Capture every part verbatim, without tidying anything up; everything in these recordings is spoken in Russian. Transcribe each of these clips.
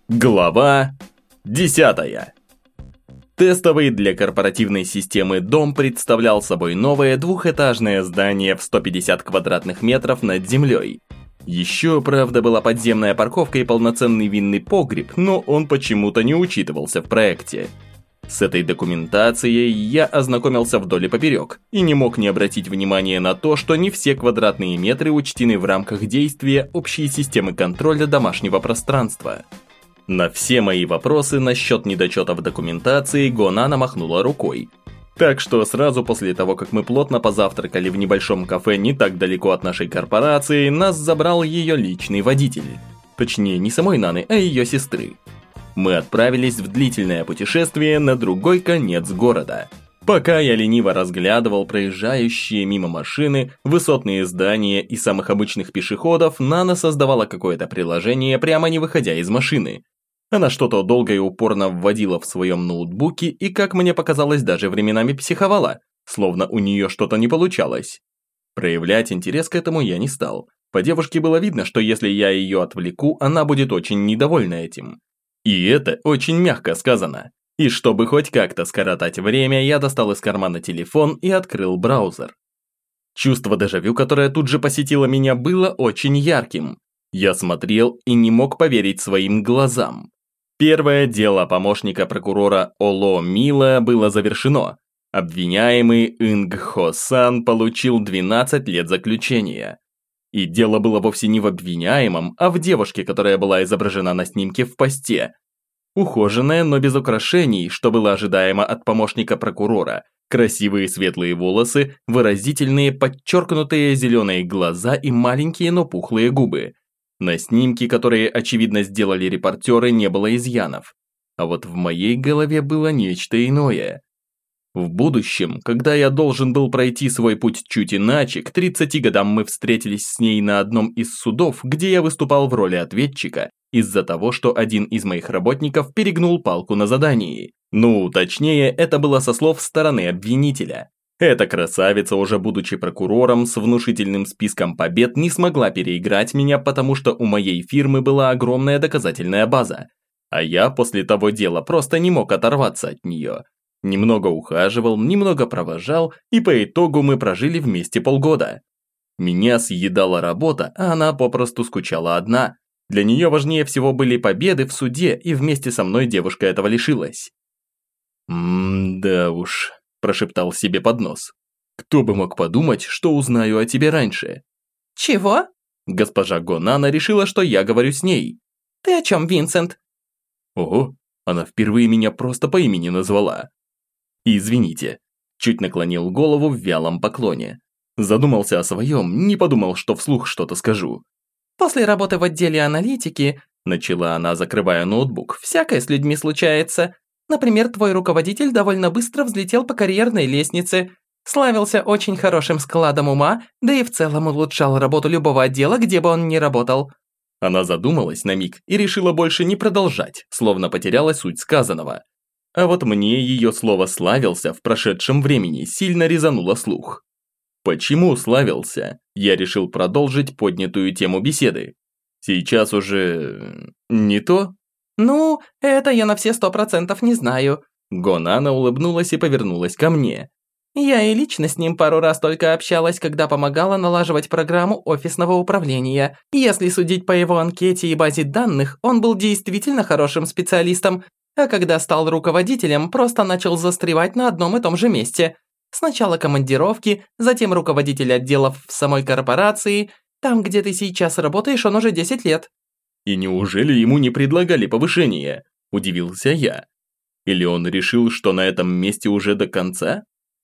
Глава десятая. Тестовый для корпоративной системы дом представлял собой новое двухэтажное здание в сто пятьдесят квадратных метров над землей. Еще, правда, была подземная парковка и полноценный винный погреб, но он почему-то не учитывался в проекте. С этой документацией я ознакомился вдоль и поперек и не мог не обратить внимания на то, что не все квадратные метры учтены в рамках действия общей системы контроля домашнего пространства. На все мои вопросы насчет недочетов документации Гонана махнула рукой. Так что сразу после того, как мы плотно позавтракали в небольшом кафе не так далеко от нашей корпорации, нас забрал ее личный водитель. Точнее, не самой Наны, а ее сестры. Мы отправились в длительное путешествие на другой конец города. Пока я лениво разглядывал проезжающие мимо машины, высотные здания и самых обычных пешеходов, Нана создавала какое-то приложение, прямо не выходя из машины. Она что-то долго и упорно вводила в своем ноутбуке и, как мне показалось, даже временами психовала, словно у нее что-то не получалось. Проявлять интерес к этому я не стал. По девушке было видно, что если я ее отвлеку, она будет очень недовольна этим. И это очень мягко сказано. И чтобы хоть как-то скоротать время, я достал из кармана телефон и открыл браузер. Чувство дежавю, которое тут же посетило меня, было очень ярким. Я смотрел и не мог поверить своим глазам. Первое дело помощника прокурора Оло Мила было завершено. Обвиняемый Инг Хо Сан получил двенадцать лет заключения. И дело было вовсе не в обвиняемом, а в девушке, которая была изображена на снимке в посте. Ухоженная, но без украшений, что было ожидаемо от помощника прокурора. Красивые светлые волосы, выразительные подчеркнутые зеленые глаза и маленькие, но пухлые губы. На снимке, которые, очевидно, сделали репортеры, не было изъянов. А вот в моей голове было нечто иное. В будущем, когда я должен был пройти свой путь чуть иначе, к тридцати годам мы встретились с ней на одном из судов, где я выступал в роли ответчика, из-за того, что один из моих работников перегнул палку на задании. Ну, точнее, это было со слов стороны обвинителя. Эта красавица, уже будучи прокурором с внушительным списком побед, не смогла переиграть меня, потому что у моей фирмы была огромная доказательная база. А я после того дела просто не мог оторваться от нее. Немного ухаживал, немного провожал, и по итогу мы прожили вместе полгода. Меня съедала работа, а она попросту скучала одна. Для нее важнее всего были победы в суде, и вместе со мной девушка этого лишилась. «М-да уж», – прошептал себе под нос. «Кто бы мог подумать, что узнаю о тебе раньше?» «Чего?» Госпожа Гонана решила, что я говорю с ней. «Ты о чем, Винсент?» Ого, она впервые меня просто по имени назвала. «Извините», – чуть наклонил голову в вялом поклоне. Задумался о своем, не подумал, что вслух что-то скажу. «После работы в отделе аналитики», – начала она, закрывая ноутбук, – «всякое с людьми случается. Например, твой руководитель довольно быстро взлетел по карьерной лестнице, славился очень хорошим складом ума, да и в целом улучшал работу любого отдела, где бы он ни работал». Она задумалась на миг и решила больше не продолжать, словно потеряла суть сказанного. А вот мне ее слово «славился» в прошедшем времени сильно резануло слух. Почему славился? Я решил продолжить поднятую тему беседы. Сейчас уже... не то? «Ну, это я на все сто процентов не знаю». Гонана улыбнулась и повернулась ко мне. «Я и лично с ним пару раз только общалась, когда помогала налаживать программу офисного управления. Если судить по его анкете и базе данных, он был действительно хорошим специалистом, а когда стал руководителем, просто начал застревать на одном и том же месте. Сначала командировки, затем руководитель отделов в самой корпорации. Там, где ты сейчас работаешь, он уже десять лет». «И неужели ему не предлагали повышение?» – удивился я. Или он решил, что на этом месте уже до конца?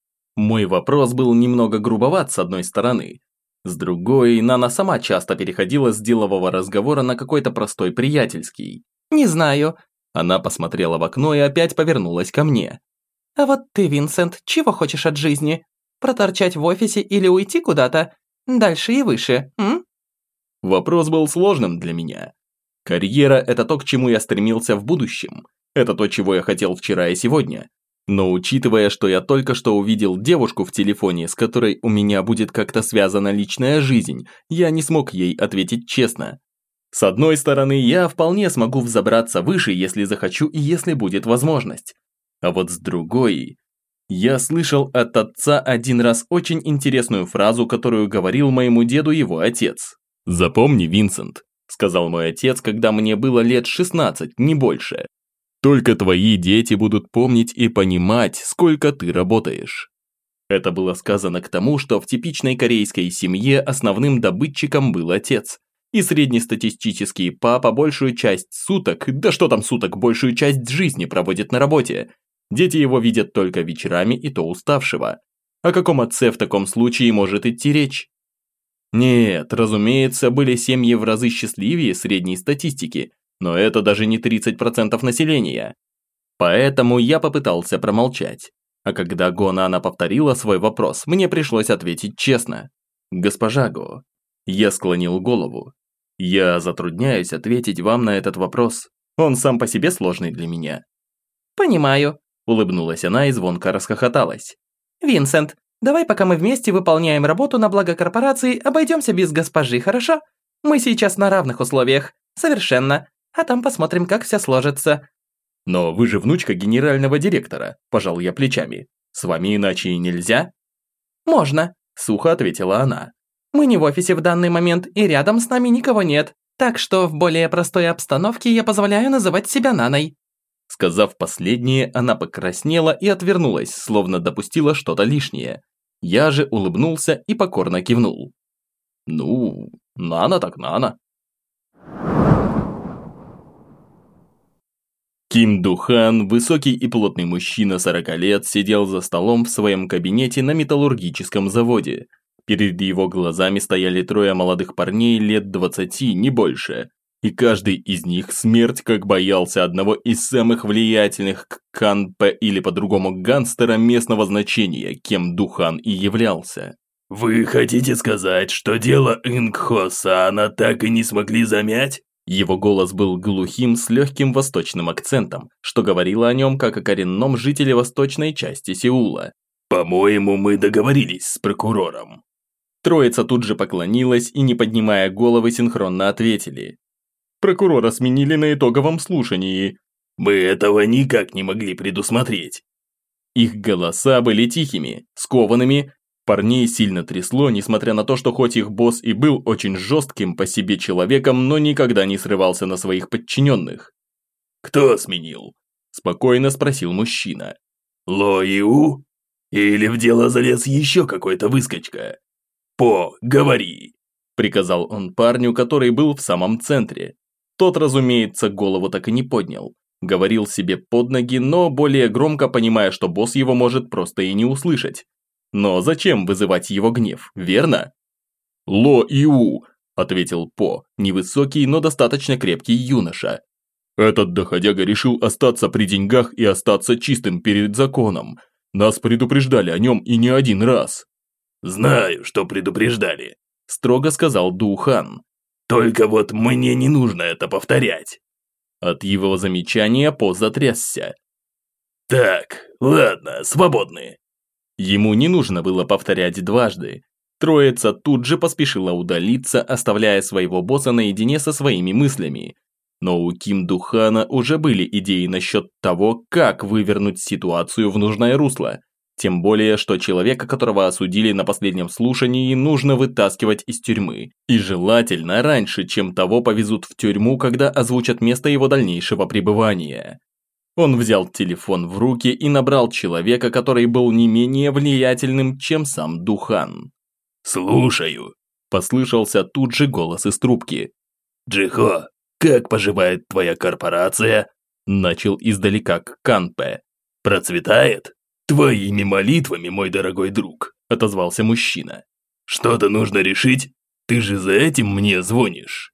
Мой вопрос был немного грубоват с одной стороны. С другой, Нана сама часто переходила с делового разговора на какой-то простой приятельский. «Не знаю». Она посмотрела в окно и опять повернулась ко мне. «А вот ты, Винсент, чего хочешь от жизни? Проторчать в офисе или уйти куда-то? Дальше и выше, м?» Вопрос был сложным для меня. Карьера – это то, к чему я стремился в будущем. Это то, чего я хотел вчера и сегодня. Но учитывая, что я только что увидел девушку в телефоне, с которой у меня будет как-то связана личная жизнь, я не смог ей ответить честно. С одной стороны, я вполне смогу взобраться выше, если захочу и если будет возможность. А вот с другой... Я слышал от отца один раз очень интересную фразу, которую говорил моему деду его отец. «Запомни, Винсент», – сказал мой отец, когда мне было лет шестнадцать, не больше. «Только твои дети будут помнить и понимать, сколько ты работаешь». Это было сказано к тому, что в типичной корейской семье основным добытчиком был отец. И среднестатистический папа большую часть суток, да что там суток, большую часть жизни проводит на работе. Дети его видят только вечерами и то уставшего. О каком отце в таком случае может идти речь? Нет, разумеется, были семьи в разы счастливее средней статистики, но это даже не тридцать процентов населения. Поэтому я попытался промолчать. А когда Гонана повторила свой вопрос, мне пришлось ответить честно. «Госпожа Го». Я склонил голову. «Я затрудняюсь ответить вам на этот вопрос. Он сам по себе сложный для меня». «Понимаю», – улыбнулась она и звонко расхохоталась. «Винсент, давай, пока мы вместе выполняем работу на благо корпорации, обойдемся без госпожи, хорошо? Мы сейчас на равных условиях. Совершенно. А там посмотрим, как все сложится». «Но вы же внучка генерального директора», – пожал я плечами. «С вами иначе и нельзя?» «Можно», – сухо ответила она. «Мы не в офисе в данный момент, и рядом с нами никого нет. Так что в более простой обстановке я позволяю называть себя Наной». Сказав последнее, она покраснела и отвернулась, словно допустила что-то лишнее. Я же улыбнулся и покорно кивнул. «Ну, Нана так Нана». Ким Духан, высокий и плотный мужчина сорока лет, сидел за столом в своем кабинете на металлургическом заводе. Перед его глазами стояли трое молодых парней лет двадцати, не больше. И каждый из них смерть как боялся одного из самых влиятельных кханпе или по-другому гангстера местного значения, кем Духан и являлся. «Вы хотите сказать, что дело Ингхо Сана так и не смогли замять?» Его голос был глухим с легким восточным акцентом, что говорило о нем как о коренном жителе восточной части Сеула. «По-моему, мы договорились с прокурором». Троица тут же поклонилась и, не поднимая головы, синхронно ответили. «Прокурора сменили на итоговом слушании». «Мы этого никак не могли предусмотреть». Их голоса были тихими, скованными. Парней сильно трясло, несмотря на то, что хоть их босс и был очень жестким по себе человеком, но никогда не срывался на своих подчиненных. «Кто сменил?» – спокойно спросил мужчина. «Ло Иу? Или в дело залез еще какой-то выскочка? По, говори!» – приказал он парню, который был в самом центре. Тот, разумеется, голову так и не поднял. Говорил себе под ноги, но более громко, понимая, что босс его может просто и не услышать. Но зачем вызывать его гнев, верно? «Ло Иу», – ответил По, невысокий, но достаточно крепкий юноша. «Этот доходяга решил остаться при деньгах и остаться чистым перед законом. Нас предупреждали о нем и не один раз». «Знаю, что предупреждали», – строго сказал Духан. «Только вот мне не нужно это повторять». От его замечания По затрясся. «Так, ладно, свободны». Ему не нужно было повторять дважды. Троица тут же поспешила удалиться, оставляя своего босса наедине со своими мыслями. Но у Ким Духана уже были идеи насчет того, как вывернуть ситуацию в нужное русло. Тем более, что человека, которого осудили на последнем слушании, нужно вытаскивать из тюрьмы. И желательно раньше, чем того повезут в тюрьму, когда озвучат место его дальнейшего пребывания. Он взял телефон в руки и набрал человека, который был не менее влиятельным, чем сам Духан. «Слушаю», – послышался тут же голос из трубки. «Джихо, как поживает твоя корпорация?» – начал издалека Кханпе. «Процветает? Твоими молитвами, мой дорогой друг», – отозвался мужчина. «Что-то нужно решить? Ты же за этим мне звонишь?»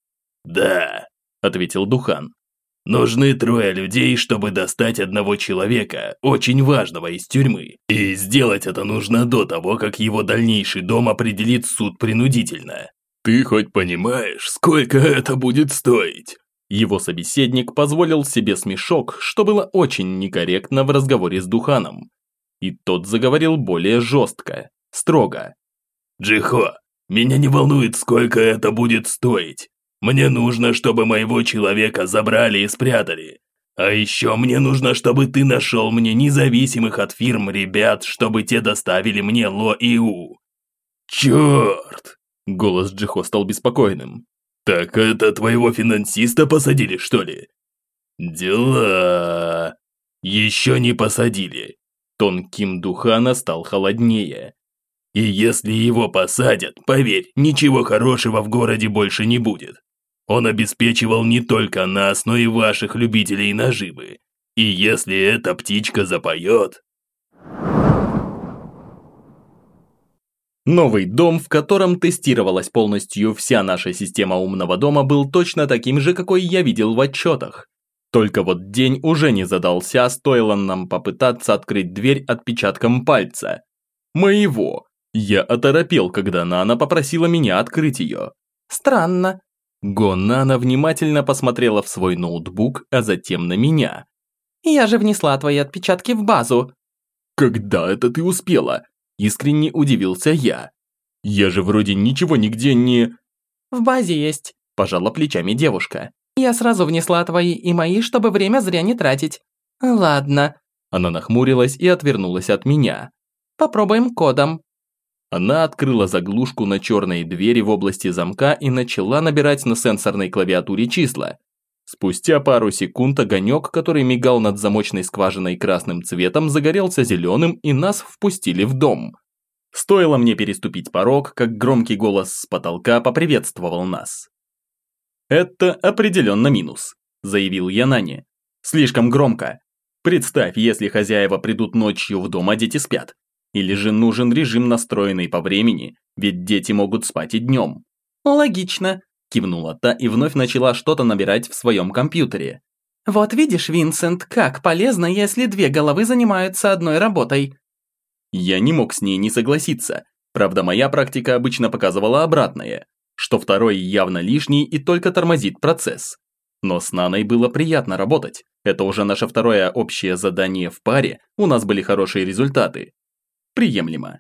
«Да», – ответил Духан. «Нужны трое людей, чтобы достать одного человека, очень важного из тюрьмы. И сделать это нужно до того, как его дальнейший дом определит суд принудительно. Ты хоть понимаешь, сколько это будет стоить?» Его собеседник позволил себе смешок, что было очень некорректно в разговоре с Духаном. И тот заговорил более жестко, строго. «Джихо, меня не волнует, сколько это будет стоить. Мне нужно, чтобы моего человека забрали и спрятали. А еще мне нужно, чтобы ты нашел мне независимых от фирм ребят, чтобы те доставили мне Ло и У». «Черт!» – голос Джихо стал беспокойным. «Так это твоего финансиста посадили, что ли?» «Дела...» «Еще не посадили». Тон Ким Духана стал холоднее. «И если его посадят, поверь, ничего хорошего в городе больше не будет. Он обеспечивал не только нас, но и ваших любителей наживы. И если эта птичка запоет...» Новый дом, в котором тестировалась полностью вся наша система умного дома, был точно таким же, какой я видел в отчетах. Только вот день уже не задался, стоило нам попытаться открыть дверь отпечатком пальца. Моего. Я оторопел, когда Нана попросила меня открыть ее. Странно. Го Нана внимательно посмотрела в свой ноутбук, а затем на меня. Я же внесла твои отпечатки в базу. Когда это ты успела? Искренне удивился я. Я же вроде ничего нигде не... В базе есть. Пожала плечами девушка. Я сразу внесла твои и мои, чтобы время зря не тратить. Ладно. Она нахмурилась и отвернулась от меня. Попробуем кодом. Она открыла заглушку на черной двери в области замка и начала набирать на сенсорной клавиатуре числа. Спустя пару секунд огонек, который мигал над замочной скважиной красным цветом, загорелся зеленым, и нас впустили в дом. Стоило мне переступить порог, как громкий голос с потолка поприветствовал нас. «Это определенно минус», – заявил я Нане. «Слишком громко. Представь, если хозяева придут ночью в дом, а дети спят. Или же нужен режим, настроенный по времени, ведь дети могут спать и днем». «Логично», – кивнула та и вновь начала что-то набирать в своем компьютере. «Вот видишь, Винсент, как полезно, если две головы занимаются одной работой». Я не мог с ней не согласиться. Правда, моя практика обычно показывала обратное, что второй явно лишний и только тормозит процесс. Но с Наной было приятно работать. Это уже наше второе общее задание в паре, у нас были хорошие результаты. Приемлемо.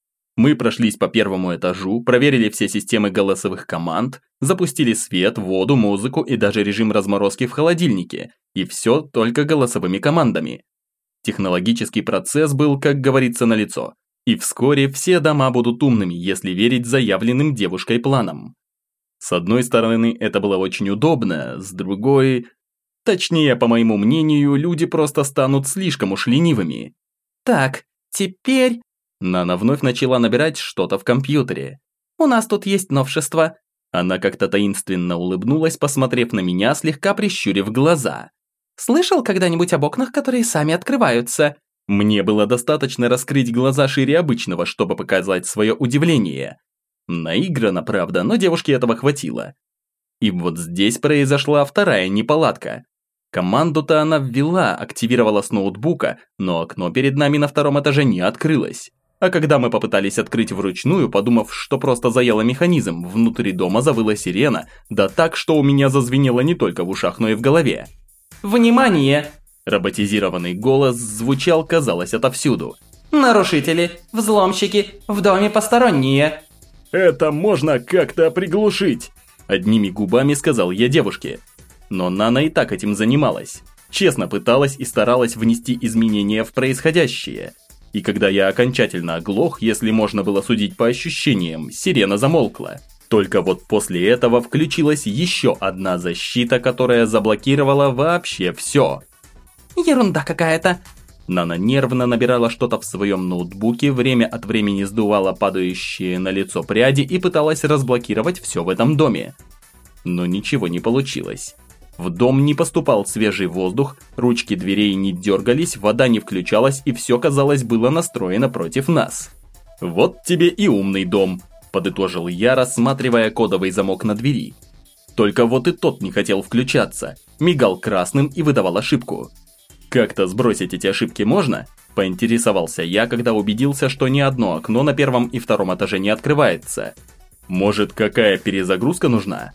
Мы прошлись по первому этажу, проверили все системы голосовых команд, запустили свет, воду, музыку и даже режим разморозки в холодильнике, и все только голосовыми командами. Технологический процесс был, как говорится, налицо. И вскоре все дома будут умными, если верить заявленным девушкой планам. С одной стороны, это было очень удобно, с другой... Точнее, по моему мнению, люди просто станут слишком уж ленивыми. «Так, теперь...» Нана вновь начала набирать что-то в компьютере. «У нас тут есть новшество». Она как-то таинственно улыбнулась, посмотрев на меня, слегка прищурив глаза. «Слышал когда-нибудь об окнах, которые сами открываются?» Мне было достаточно раскрыть глаза шире обычного, чтобы показать свое удивление. Наиграно, правда, но девушке этого хватило. И вот здесь произошла вторая неполадка. Команду-то она ввела, активировала с ноутбука, но окно перед нами на втором этаже не открылось. А когда мы попытались открыть вручную, подумав, что просто заело механизм, внутри дома завыла сирена, да так, что у меня зазвенело не только в ушах, но и в голове. «Внимание!» Роботизированный голос звучал, казалось, отовсюду. «Нарушители, взломщики, в доме посторонние». «Это можно как-то приглушить», – одними губами сказал я девушке. Но Нана и так этим занималась. Честно пыталась и старалась внести изменения в происходящее. И когда я окончательно оглох, если можно было судить по ощущениям, сирена замолкла. Только вот после этого включилась еще одна защита, которая заблокировала вообще все. «Ерунда какая-то». Нана нервно набирала что-то в своем ноутбуке, время от времени сдувала падающие на лицо пряди и пыталась разблокировать все в этом доме. Но ничего не получилось. В дом не поступал свежий воздух, ручки дверей не дергались, вода не включалась и все, казалось, было настроено против нас. «Вот тебе и умный дом», – подытожил я, рассматривая кодовый замок на двери. Только вот и тот не хотел включаться, мигал красным и выдавал ошибку. «Как-то сбросить эти ошибки можно?» – поинтересовался я, когда убедился, что ни одно окно на первом и втором этаже не открывается. «Может, какая перезагрузка нужна?»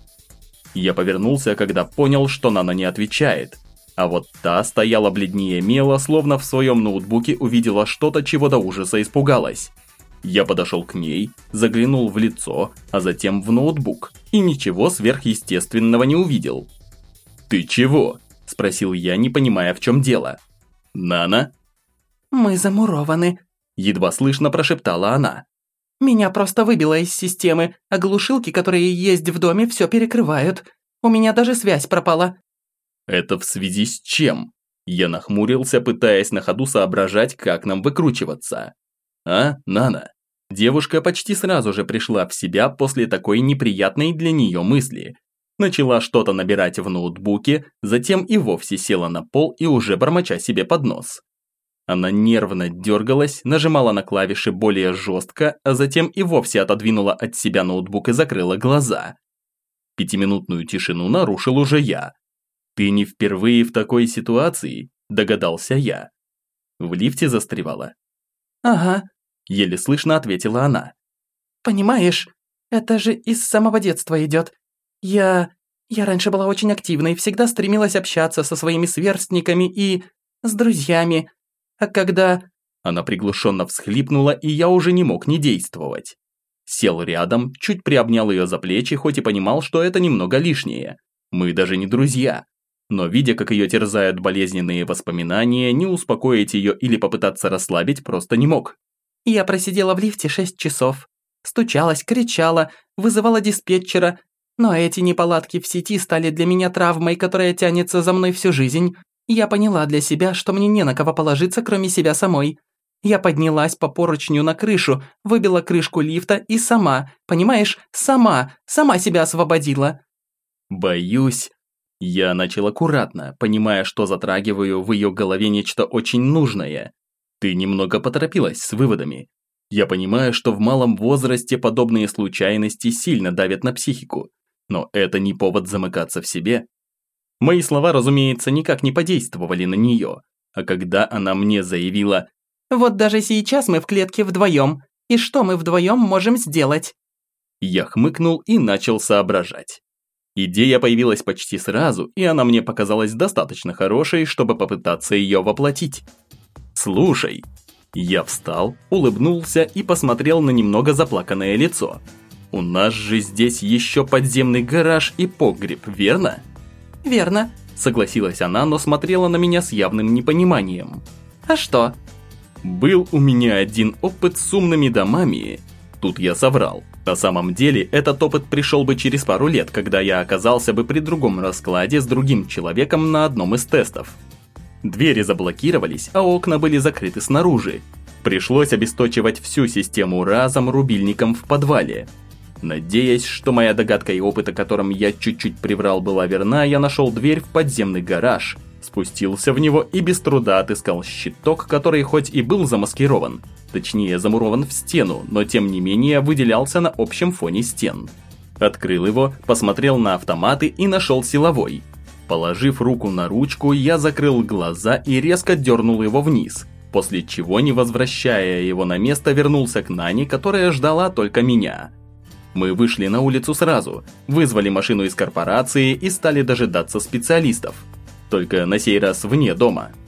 Я повернулся, когда понял, что Нана не отвечает. А вот та стояла бледнее мела, словно в своем ноутбуке увидела что-то, чего до ужаса испугалась. Я подошел к ней, заглянул в лицо, а затем в ноутбук, и ничего сверхъестественного не увидел. «Ты чего?» – спросил я, не понимая, в чем дело. «Нана?» «Мы замурованы», – едва слышно прошептала она. «Меня просто выбило из системы, а глушилки, которые есть в доме, все перекрывают. У меня даже связь пропала». «Это в связи с чем?» Я нахмурился, пытаясь на ходу соображать, как нам выкручиваться. «А, Нана?» Девушка почти сразу же пришла в себя после такой неприятной для нее мысли. Начала что-то набирать в ноутбуке, затем и вовсе села на пол и уже бормоча себе под нос. Она нервно дергалась, нажимала на клавиши более жестко, а затем и вовсе отодвинула от себя ноутбук и закрыла глаза. Пятиминутную тишину нарушил уже я. «Ты не впервые в такой ситуации?» – догадался я. В лифте застревала. «Ага», – еле слышно ответила она. «Понимаешь, это же из самого детства идет. Я... я раньше была очень активной, всегда стремилась общаться со своими сверстниками и... с друзьями. А когда...» Она приглушенно всхлипнула, и я уже не мог не действовать. Сел рядом, чуть приобнял ее за плечи, хоть и понимал, что это немного лишнее. Мы даже не друзья. Но видя, как ее терзают болезненные воспоминания, не успокоить ее или попытаться расслабить просто не мог. «Я просидела в лифте шесть часов. Стучалась, кричала, вызывала диспетчера. Но эти неполадки в сети стали для меня травмой, которая тянется за мной всю жизнь. Я поняла для себя, что мне не на кого положиться, кроме себя самой. Я поднялась по поручню на крышу, выбила крышку лифта и сама, понимаешь, сама, сама себя освободила». «Боюсь...» Я начал аккуратно, понимая, что затрагиваю в ее голове нечто очень нужное. Ты немного поторопилась с выводами. Я понимаю, что в малом возрасте подобные случайности сильно давят на психику, но это не повод замыкаться в себе. Мои слова, разумеется, никак не подействовали на нее, а когда она мне заявила: «Вот даже сейчас мы в клетке вдвоем, и что мы вдвоем можем сделать?» Я хмыкнул и начал соображать. Идея появилась почти сразу, и она мне показалась достаточно хорошей, чтобы попытаться ее воплотить. «Слушай». Я встал, улыбнулся и посмотрел на немного заплаканное лицо. «У нас же здесь еще подземный гараж и погреб, верно?» «Верно», – согласилась она, но смотрела на меня с явным непониманием. «А что?» «Был у меня один опыт с умными домами». Тут я соврал. На самом деле, этот опыт пришел бы через пару лет, когда я оказался бы при другом раскладе с другим человеком на одном из тестов. Двери заблокировались, а окна были закрыты снаружи. Пришлось обесточивать всю систему разом рубильником в подвале. Надеясь, что моя догадка и опыт, о котором я чуть-чуть приврал, была верна, я нашел дверь в подземный гараж, спустился в него и без труда отыскал щиток, который хоть и был замаскирован, точнее замурован в стену, но тем не менее выделялся на общем фоне стен. Открыл его, посмотрел на автоматы и нашел силовой. Положив руку на ручку, я закрыл глаза и резко дернул его вниз, после чего, не возвращая его на место, вернулся к Нане, которая ждала только меня. Мы вышли на улицу сразу, вызвали машину из корпорации и стали дожидаться специалистов. Только на сей раз вне дома.